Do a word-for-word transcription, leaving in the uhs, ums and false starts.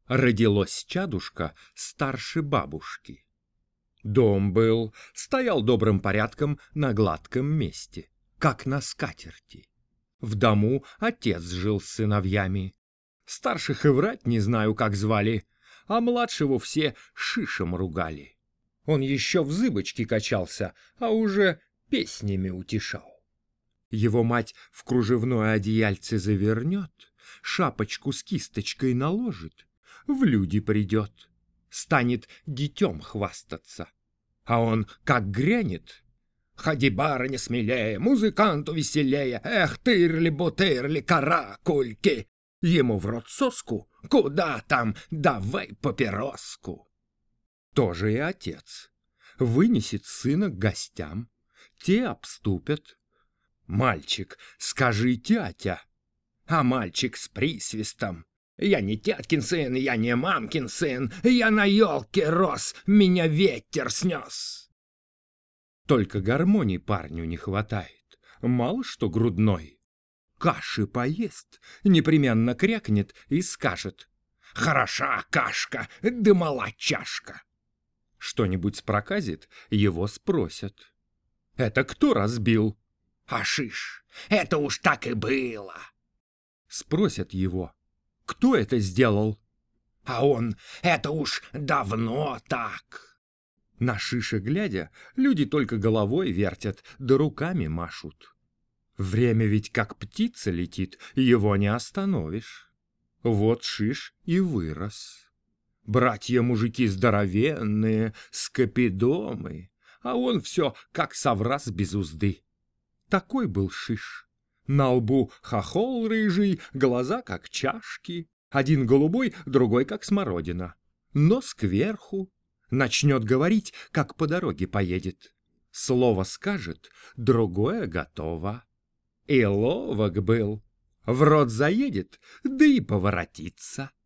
Родилось чадушка старше бабушки. Дом был, стоял добрым порядком на гладком месте, как на скатерти. В дому отец жил с сыновьями. Старших и врать не знаю, как звали, а младшего все шишем ругали. Он еще в зыбочке качался, а уже песнями утешал. Его мать в кружевное одеяльце завернет, шапочку с кисточкой наложит, в люди придет, станет детем хвастаться. А он как грянет: «Ходи, барыня, смелее, музыканту веселее, эх, тырли-бутырли, каракульки!» Ему в рот соску, куда там, давай папироску. Тоже и отец. Вынесет сына к гостям, те обступят. «Мальчик, скажи, тятя!» А мальчик с присвистом: «Я не тяткин сын, я не мамкин сын, я на елке рос, меня ветер снес». Только гармонии парню не хватает, мало что грудной. Каши поест, непременно крякнет и скажет: «Хороша кашка, да мала чашка». Что-нибудь спроказит, его спросят: «Это кто разбил?» «А шиш, это уж так и было». Спросят его: «Кто это сделал?» А он: «Это уж давно так». На шиша глядя, люди только головой вертят, да руками машут. Время ведь как птица летит, его не остановишь. Вот шиш и вырос. Братья-мужики здоровенные, скопидомы, а он все как соврас без узды. Такой был шиш. На лбу хохол рыжий, глаза как чашки, один голубой, другой как смородина. Нос кверху, начнет говорить, как по дороге поедет. Слово скажет, другое готово. И ловок был. В рот заедет, да и поворотится.